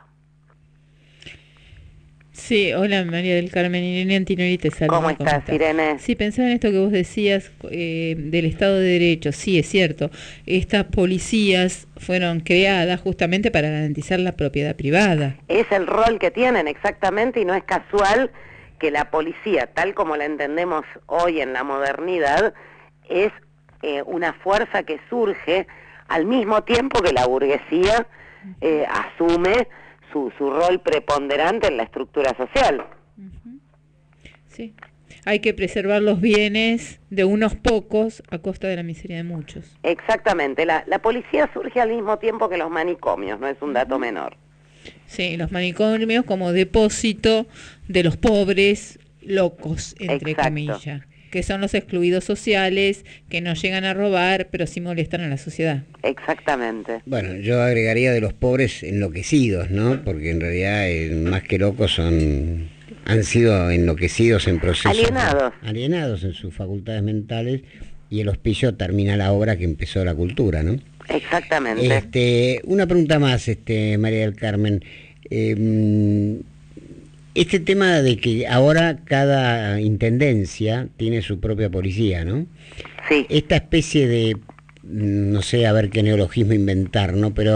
Sí, hola María del Carmen, Irene Antinori te saluda. ¿Cómo estás, Irene? Sí, pensaba en esto que vos decías eh, del Estado de Derecho. Sí, es cierto, estas policías fueron creadas justamente para garantizar la propiedad privada. Es el rol que tienen, exactamente, y no es casual que la policía, tal como la entendemos hoy en la modernidad, es eh, una fuerza que surge al mismo tiempo que la burguesía eh, asume su, su rol preponderante en la estructura social. Uh-huh. Sí, hay que preservar los bienes de unos pocos a costa de la miseria de muchos. Exactamente, la, la policía surge al mismo tiempo que los manicomios, no es un dato menor. Sí, los manicomios como depósito de los pobres locos, entre Exacto. comillas, que son los excluidos sociales, que no llegan a robar, pero sí molestan a la sociedad. Exactamente. Bueno, yo agregaría de los pobres enloquecidos, ¿no? Porque en realidad, eh, más que locos, son han sido enloquecidos en procesos... Alienados. Alienados en sus facultades mentales, y el hospicio termina la obra que empezó la cultura, ¿no? Exactamente. Este, una pregunta más, este, María del Carmen. Eh, este tema de que ahora cada intendencia tiene su propia policía, ¿no? Sí. Esta especie de, no sé, a ver qué neologismo inventar, ¿no? Pero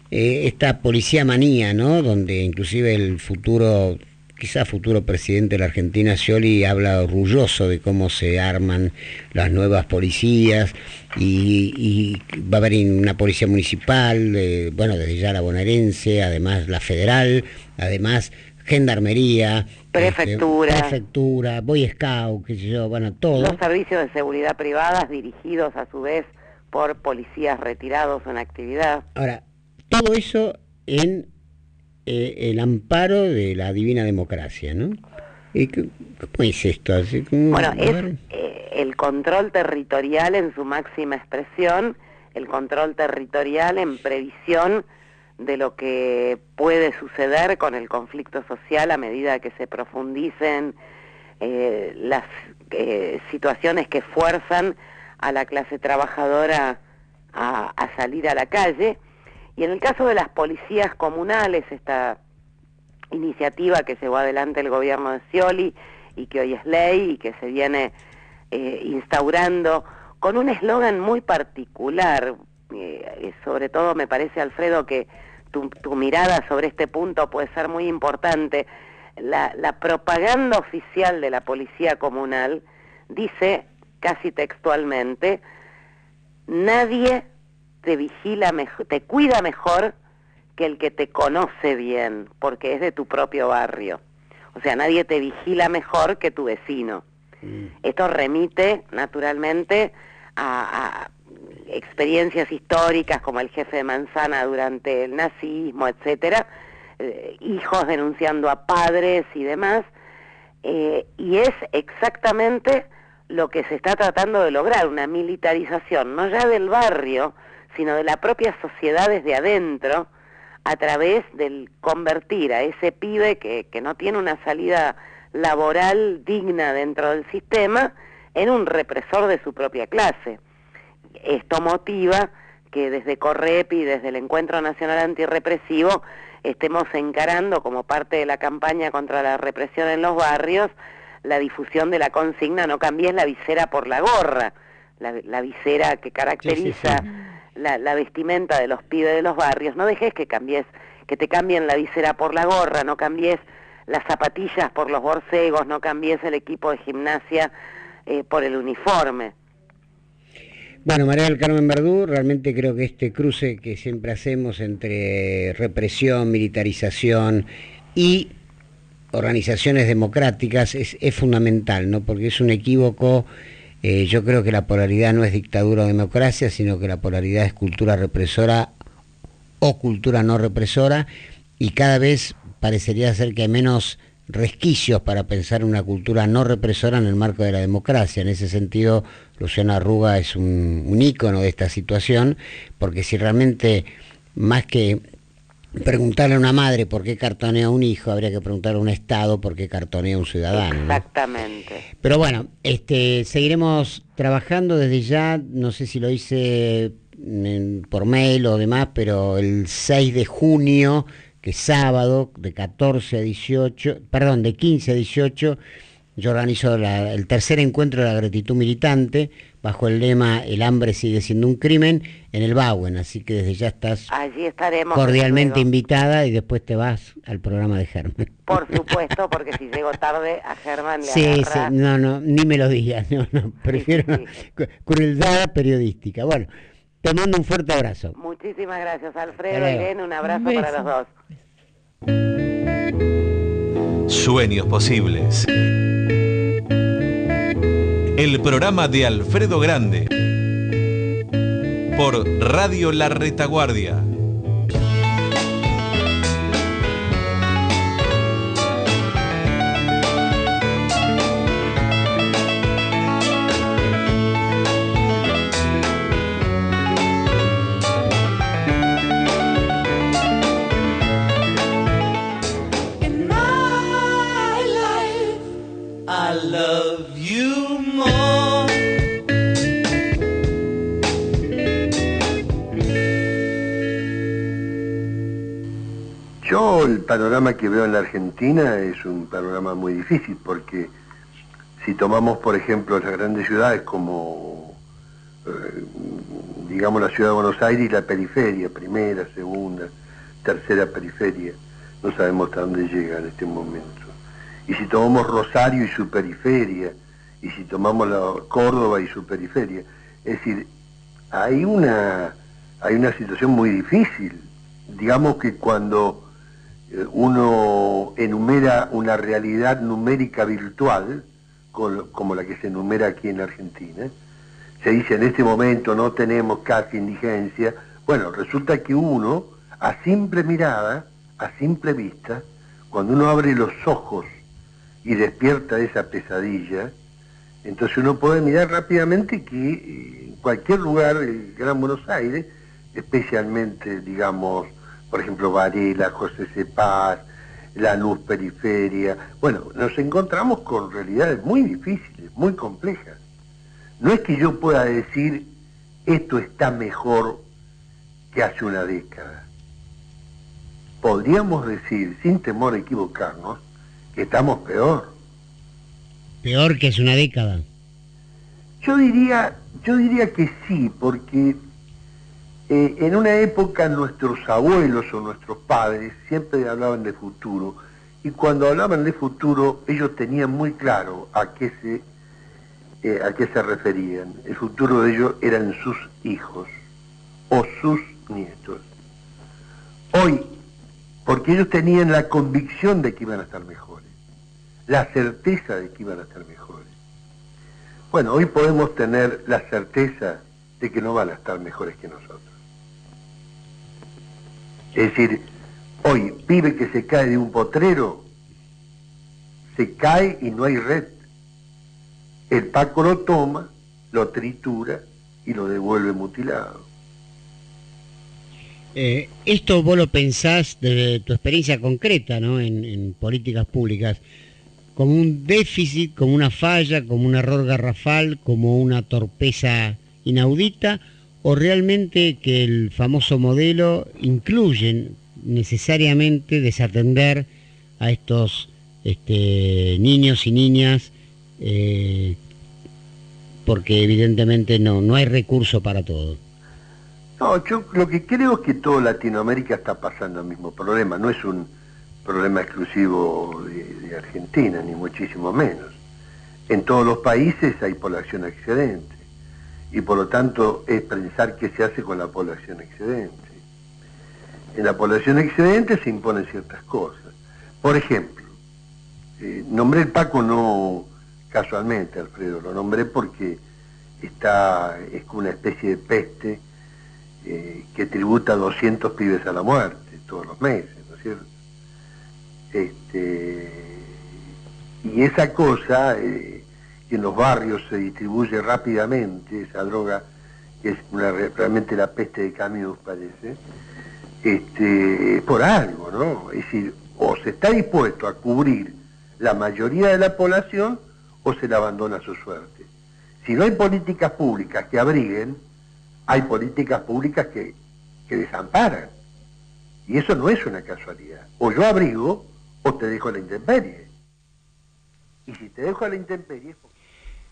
eh, esta policía manía, ¿no? Donde inclusive el futuro, quizá futuro presidente de la Argentina, Scioli, habla orgulloso de cómo se arman las nuevas policías y, y va a haber una policía municipal, eh, bueno, desde ya la bonaerense, además la federal, además gendarmería, prefectura, este, prefectura, Boy Scout, qué sé yo, bueno, todo. Los servicios de seguridad privadas dirigidos a su vez por policías retirados en actividad. Ahora, todo eso en eh, el amparo de la divina democracia, ¿no? ¿Y cómo es esto? Así como, bueno, es eh, el control territorial en su máxima expresión, el control territorial en previsión de lo que puede suceder con el conflicto social a medida que se profundicen eh, las eh, situaciones que fuerzan a la clase trabajadora a, a salir a la calle. Y en el caso de las policías comunales, esta iniciativa que llevó adelante el gobierno de Scioli y que hoy es ley y que se viene eh, instaurando con un eslogan muy particular, eh, sobre todo me parece, Alfredo, que tu, tu mirada sobre este punto puede ser muy importante. La, la propaganda oficial de la policía comunal dice casi textualmente: nadie te vigila mejor, te cuida mejor que el que te conoce bien, porque es de tu propio barrio. O sea, nadie te vigila mejor que tu vecino. Mm. Esto remite, naturalmente, a, a experiencias históricas como el jefe de manzana durante el nazismo, etcétera, eh, hijos denunciando a padres y demás, eh, y es exactamente lo que se está tratando de lograr, una militarización, no ya del barrio, sino de la propia sociedad desde adentro, a través del convertir a ese pibe que, que no tiene una salida laboral digna dentro del sistema en un represor de su propia clase. Esto motiva que desde Correpi, desde el Encuentro Nacional Antirrepresivo, estemos encarando como parte de la campaña contra la represión en los barrios la difusión de la consigna "no cambies la visera por la gorra", la, la visera que caracteriza... Sí, sí, sí. La, la vestimenta de los pibes de los barrios. No dejes que cambies, que te cambien la visera por la gorra, no cambies las zapatillas por los borcegos, no cambies el equipo de gimnasia eh, por el uniforme. Bueno, María del Carmen Verdú, realmente creo que este cruce que siempre hacemos entre represión, militarización y organizaciones democráticas es, es fundamental, ¿no? Porque es un equívoco. Eh, yo creo que la polaridad no es dictadura o democracia, sino que la polaridad es cultura represora o cultura no represora, y cada vez parecería ser que hay menos resquicios para pensar una cultura no represora en el marco de la democracia. En ese sentido, Luciano Arruga es un, un ícono de esta situación, porque si realmente, más que preguntarle a una madre por qué cartonea a un hijo, habría que preguntarle a un Estado por qué cartonea a un ciudadano, ¿no? Exactamente. Pero bueno, este, seguiremos trabajando desde ya. No sé si lo hice en, por mail o demás, pero el seis de junio, que es sábado, de catorce a dieciocho, perdón, de quince a dieciocho, yo organizo la, el tercer encuentro de la gratitud militante, bajo el lema "El hambre sigue siendo un crimen", en el Bauen, así que desde ya estás allí estaremos cordialmente invitada, y después te vas al programa de Germán. Por supuesto, porque si llego tarde a Germán le sí, agarra... sí, no, no, ni me lo digas, no, no, prefiero sí, sí, sí. crueldad periodística. Bueno, te mando un fuerte abrazo. Muchísimas gracias, Alfredo, Irene, un abrazo un para los dos. Sueños posibles. El programa de Alfredo Grande por Radio La Retaguardia. In my life, I love you more. Yo el panorama que veo en la Argentina es un panorama muy difícil, porque si tomamos por ejemplo las grandes ciudades como eh, digamos, la ciudad de Buenos Aires y la periferia, primera, segunda, tercera periferia, no sabemos hasta dónde llega en este momento. Y si tomamos Rosario y su periferia, y si tomamos la Córdoba y su periferia, es decir, hay una, hay una situación muy difícil. Digamos que cuando uno enumera una realidad numérica virtual, como la que se enumera aquí en Argentina, se dice en este momento no tenemos casi indigencia. Bueno, resulta que uno, a simple mirada, a simple vista, cuando uno abre los ojos y despierta de esa pesadilla, entonces uno puede mirar rápidamente que en cualquier lugar del Gran Buenos Aires, especialmente, digamos, por ejemplo, Varela, José Cepaz, Lanús periferia, bueno, nos encontramos con realidades muy difíciles, muy complejas. No es que yo pueda decir, esto está mejor que hace una década. Podríamos decir, sin temor a equivocarnos, que estamos peor. ¿Peor que hace una década? Yo diría, yo diría que sí, porque eh, en una época nuestros abuelos o nuestros padres siempre hablaban de futuro, y cuando hablaban de futuro ellos tenían muy claro a qué se, eh, a qué se referían. El futuro de ellos eran sus hijos o sus nietos. Hoy, porque ellos tenían la convicción de que iban a estar mejores, la certeza de que iban a estar mejores. Bueno, hoy podemos tener la certeza de que no van a estar mejores que nosotros. Es decir, hoy, pibe que se cae de un potrero, se cae y no hay red. El Paco lo toma, lo tritura y lo devuelve mutilado. Eh, esto vos lo pensás desde tu experiencia concreta, ¿no? En, en políticas públicas, como un déficit, como una falla, como un error garrafal, como una torpeza inaudita, o realmente que el famoso modelo incluye necesariamente desatender a estos este, niños y niñas, eh, porque evidentemente no, no hay recurso para todo. No, yo lo que creo es que toda Latinoamérica está pasando el mismo problema, no es un problema exclusivo de, de Argentina, ni muchísimo menos. En todos los países hay población excedente, y por lo tanto es pensar qué se hace con la población excedente. En la población excedente se imponen ciertas cosas. Por ejemplo, eh, nombré el Paco no casualmente, Alfredo, lo nombré porque está, es como una especie de peste eh, que tributa doscientos pibes a la muerte todos los meses, ¿no es cierto? Este, y esa cosa eh, que en los barrios se distribuye rápidamente, esa droga que es una, realmente la peste de Camus, parece, este, por algo, ¿no? Es decir, o se está dispuesto a cubrir la mayoría de la población o se la abandona a su suerte. Si no hay políticas públicas que abriguen, hay políticas públicas que, que desamparan. Y eso no es una casualidad. O yo abrigo o te dejo a la intemperie. Y si te dejo a la intemperie es porque...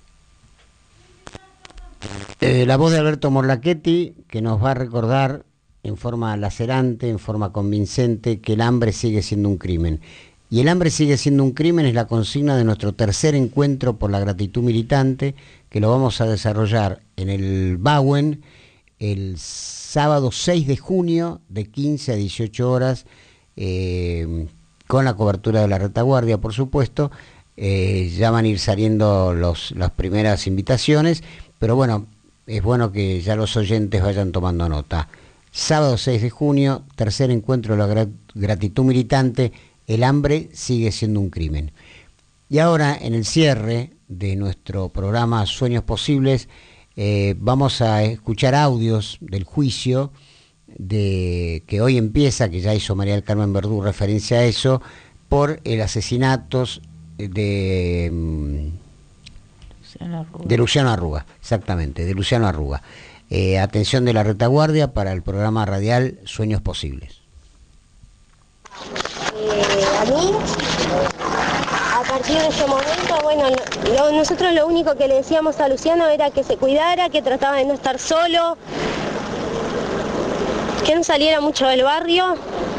Eh, la voz de Alberto Morlachetti, que nos va a recordar en forma lacerante, en forma convincente, que el hambre sigue siendo un crimen. Y el hambre sigue siendo un crimen es la consigna de nuestro tercer encuentro por la gratitud militante, que lo vamos a desarrollar en el Bauen el sábado seis de junio de quince a dieciocho horas, eh, con la cobertura de la retaguardia, por supuesto. Eh, ya van a ir saliendo los, las primeras invitaciones, pero bueno, es bueno que ya los oyentes vayan tomando nota. Sábado seis de junio, tercer encuentro de la grat- gratitud militante, el hambre sigue siendo un crimen. Y ahora, en el cierre de nuestro programa Sueños Posibles, eh, vamos a escuchar audios del juicio de que hoy empieza, que ya hizo María del Carmen Verdú referencia a eso, por el asesinato de, Luciano Arruga. de Luciano Arruga, exactamente, de Luciano Arruga. Eh, atención de la retaguardia para el programa radial Sueños Posibles. Eh, a mí, a partir de ese momento, bueno, lo, nosotros lo único que le decíamos a Luciano era que se cuidara, que trataba de no estar solo, que no saliera mucho del barrio.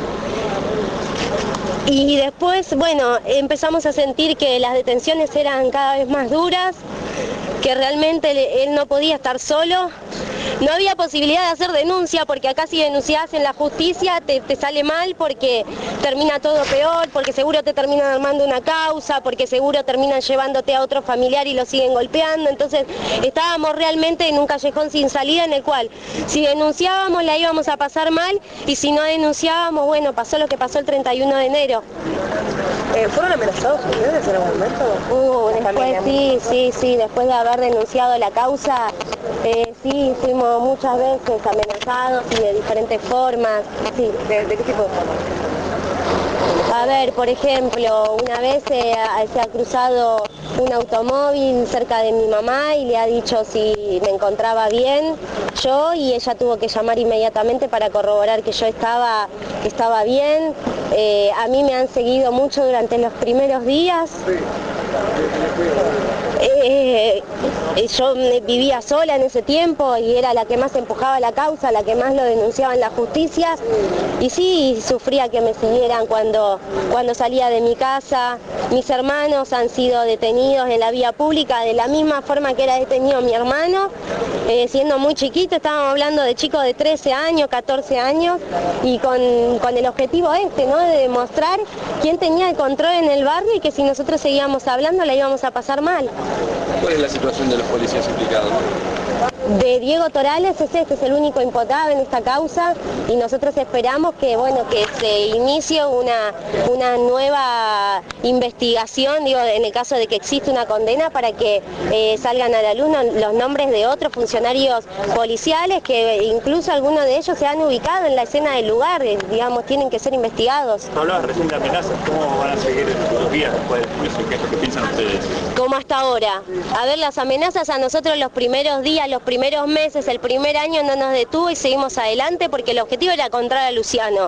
Y después, bueno, empezamos a sentir que las detenciones eran cada vez más duras, que realmente él no podía estar solo. No había posibilidad de hacer denuncia, porque acá si denunciás en la justicia te, te sale mal, porque termina todo peor, porque seguro te terminan armando una causa, porque seguro terminan llevándote a otro familiar y lo siguen golpeando. Entonces estábamos realmente en un callejón sin salida, en el cual si denunciábamos la íbamos a pasar mal, y si no denunciábamos, bueno, pasó lo que pasó el treinta y uno de enero. Eh, ¿Fueron amenazados ustedes en algún momento? Uh, después sí, sí, sí, después de haber denunciado la causa, eh, sí, fuimos muchas veces amenazados y de diferentes formas. Sí. ¿De, de qué tipo de formas? A ver, por ejemplo, una vez eh, se ha cruzado un automóvil cerca de mi mamá y le ha dicho si me encontraba bien yo, y ella tuvo que llamar inmediatamente para corroborar que yo estaba, que estaba bien. Eh, a mí me han seguido mucho durante los primeros días. Eh, yo vivía sola en ese tiempo y era la que más empujaba la causa, la que más lo denunciaba en la justicia, y sí, sufría que me siguieran cuando, cuando salía de mi casa. Mis hermanos han sido detenidos en la vía pública de la misma forma que era detenido mi hermano, eh, siendo muy chiquito. Estábamos hablando de chicos de trece años, catorce años, y con, con el objetivo este, ¿no?, de demostrar quién tenía el control en el barrio y que si nosotros seguíamos hablando la íbamos a pasar mal. ¿Cuál es la situación de los policías implicados? De Diego Torales es este, es el único imputado en esta causa, y nosotros esperamos que, bueno, que se inicie una, una nueva investigación, digo, en el caso de que existe una condena, para que eh, salgan a la luz los nombres de otros funcionarios policiales, que incluso algunos de ellos se han ubicado en la escena del lugar, eh, digamos, tienen que ser investigados. Hablabas recién de amenazas, ¿cómo van a seguir los días después de eso? ¿Qué es lo que piensan ustedes? Como hasta ahora. A ver, las amenazas a nosotros los primeros días, los primeros meses, el primer año no nos detuvo y seguimos adelante, porque el objetivo era encontrar a Luciano.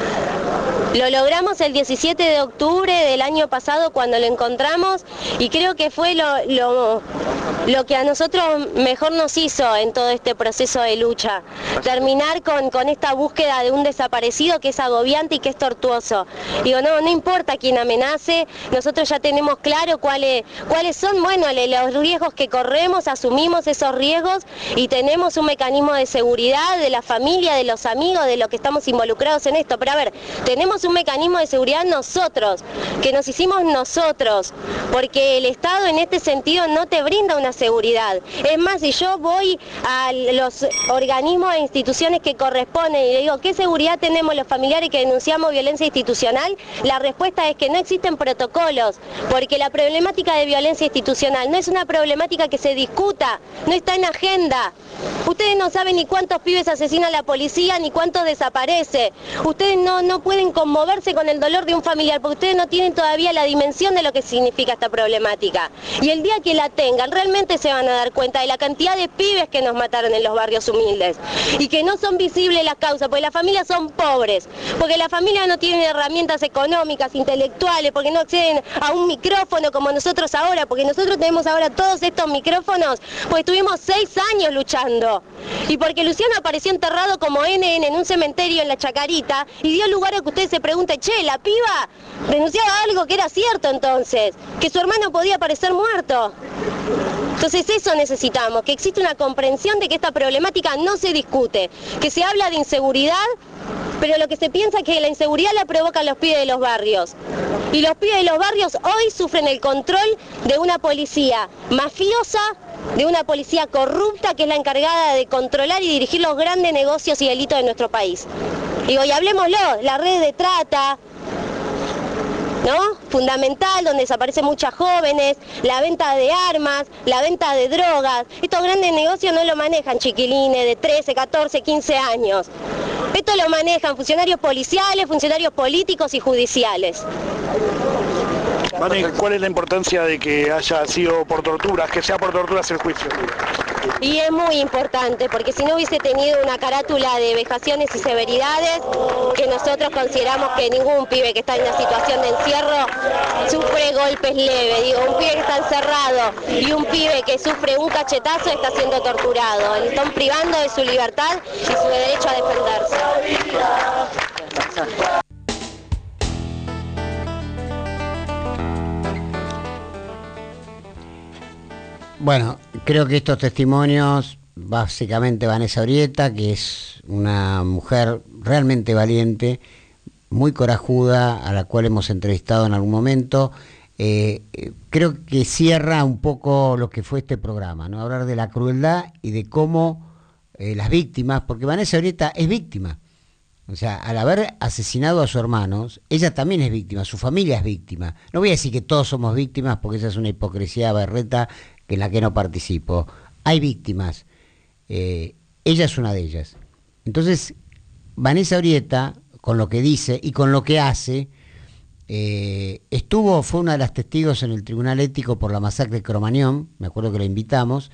Lo logramos el diecisiete de octubre del año pasado cuando lo encontramos, y creo que fue lo, lo, lo que a nosotros mejor nos hizo en todo este proceso de lucha. Terminar con, con esta búsqueda de un desaparecido que es agobiante y que es tortuoso. Digo, no, no importa quién amenace, nosotros ya tenemos claro cuáles, cuáles son, bueno, los riesgos que corremos, asumimos esos riesgos y tenemos un mecanismo de seguridad de la familia, de los amigos, de los que estamos involucrados en esto. Pero a ver, tenemos un mecanismo de seguridad nosotros, que nos hicimos nosotros, porque el Estado en este sentido no te brinda una seguridad. Es más, si yo voy a los organismos e instituciones que corresponden y le digo, ¿qué seguridad tenemos los familiares que denunciamos violencia institucional? La respuesta es que no existen protocolos, porque la problemática de violencia institucional no es una problemática que se discuta, no está en agenda. Ustedes no saben ni cuántos pibes asesina la policía, ni cuántos desaparece. Ustedes no, no pueden conmoverse con el dolor de un familiar, porque ustedes no tienen todavía la dimensión de lo que significa esta problemática. Y el día que la tengan, realmente se van a dar cuenta de la cantidad de pibes que nos mataron en los barrios humildes. Y que no son visibles las causas, porque las familias son pobres, porque las familias no tienen herramientas económicas, intelectuales, porque no acceden a un micrófono como nosotros ahora, porque nosotros tenemos ahora todos estos micrófonos, pues estuvimos seis años luchando. Y porque Luciano apareció enterrado como N N en un cementerio en La Chacarita y dio lugar a que usted se pregunte, che, la piba denunciaba algo que era cierto entonces, que su hermano podía aparecer muerto. Entonces eso necesitamos, que existe una comprensión de que esta problemática no se discute, que se habla de inseguridad, pero lo que se piensa es que la inseguridad la provocan los pibes de los barrios. Y los pibes de los barrios hoy sufren el control de una policía mafiosa, de una policía corrupta que es la encargada de controlar y dirigir los grandes negocios y delitos de nuestro país. Digo, y hablemoslo, la red de trata, ¿no? Fundamental, donde desaparecen muchas jóvenes, la venta de armas, la venta de drogas. Estos grandes negocios no lo manejan chiquilines de trece, catorce, quince años. Esto lo manejan funcionarios policiales, funcionarios políticos y judiciales. Vane, ¿cuál es la importancia de que haya sido por torturas, que sea por torturas el juicio? Y es muy importante, porque si no hubiese tenido una carátula de vejaciones y severidades, que nosotros consideramos que ningún pibe que está en una situación de encierro sufre golpes leves. Digo, un pibe que está encerrado y un pibe que sufre un cachetazo está siendo torturado. Le están privando de su libertad y su derecho a defenderse. Bueno, creo que estos testimonios, básicamente Vanessa Orieta, que es una mujer realmente valiente, muy corajuda, a la cual hemos entrevistado en algún momento, eh, creo que cierra un poco lo que fue este programa, ¿no? Hablar de la crueldad y de cómo eh, las víctimas, porque Vanessa Orieta es víctima, o sea, al haber asesinado a sus hermanos, ella también es víctima, su familia es víctima. No voy a decir que todos somos víctimas, porque esa es una hipocresía berreta en la que no participo. Hay víctimas, eh, ella es una de ellas. Entonces, Vanessa Orieta, con lo que dice y con lo que hace, eh, estuvo, fue una de las testigos en el Tribunal Ético por la masacre de Cromañón, me acuerdo que la invitamos.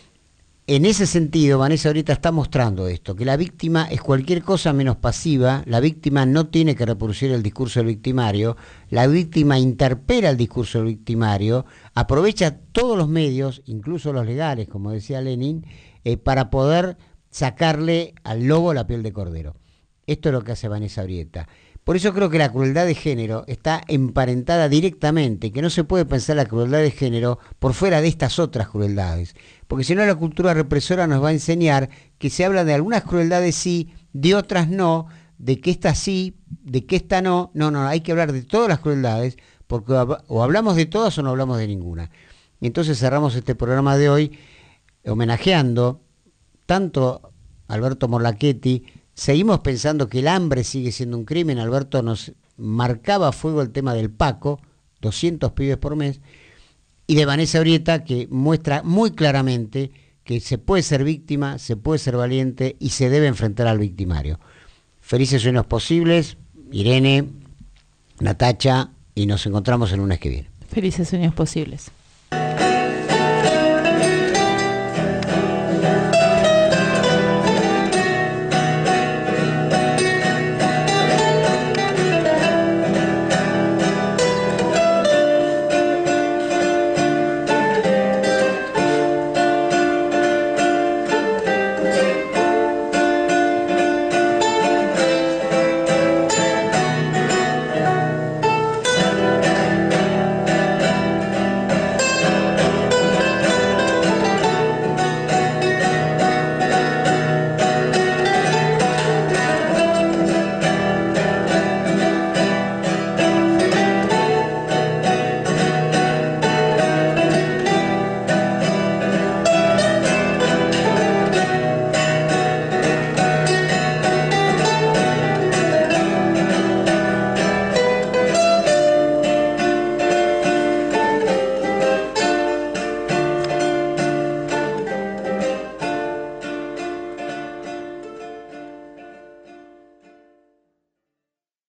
En ese sentido, Vanessa Orieta está mostrando esto, que la víctima es cualquier cosa menos pasiva, la víctima no tiene que reproducir el discurso del victimario, la víctima interpela el discurso del victimario, aprovecha todos los medios, incluso los legales, como decía Lenin, eh, para poder sacarle al lobo la piel de cordero. Esto es lo que hace Vanessa Orieta. Por eso creo que la crueldad de género está emparentada directamente, que no se puede pensar la crueldad de género por fuera de estas otras crueldades, porque si no la cultura represora nos va a enseñar que se habla de algunas crueldades sí, de otras no, de que esta sí, de que esta no. No, no, hay que hablar de todas las crueldades, porque o hablamos de todas o no hablamos de ninguna. Y entonces cerramos este programa de hoy homenajeando tanto a Alberto Morlachetti. Seguimos pensando que el hambre sigue siendo un crimen. Alberto nos marcaba a fuego el tema del Paco, doscientos pibes por mes, y de Vanessa Orieta, que muestra muy claramente que se puede ser víctima, se puede ser valiente y se debe enfrentar al victimario. Felices sueños posibles, Irene, Natacha, y nos encontramos el lunes que viene. Felices sueños posibles.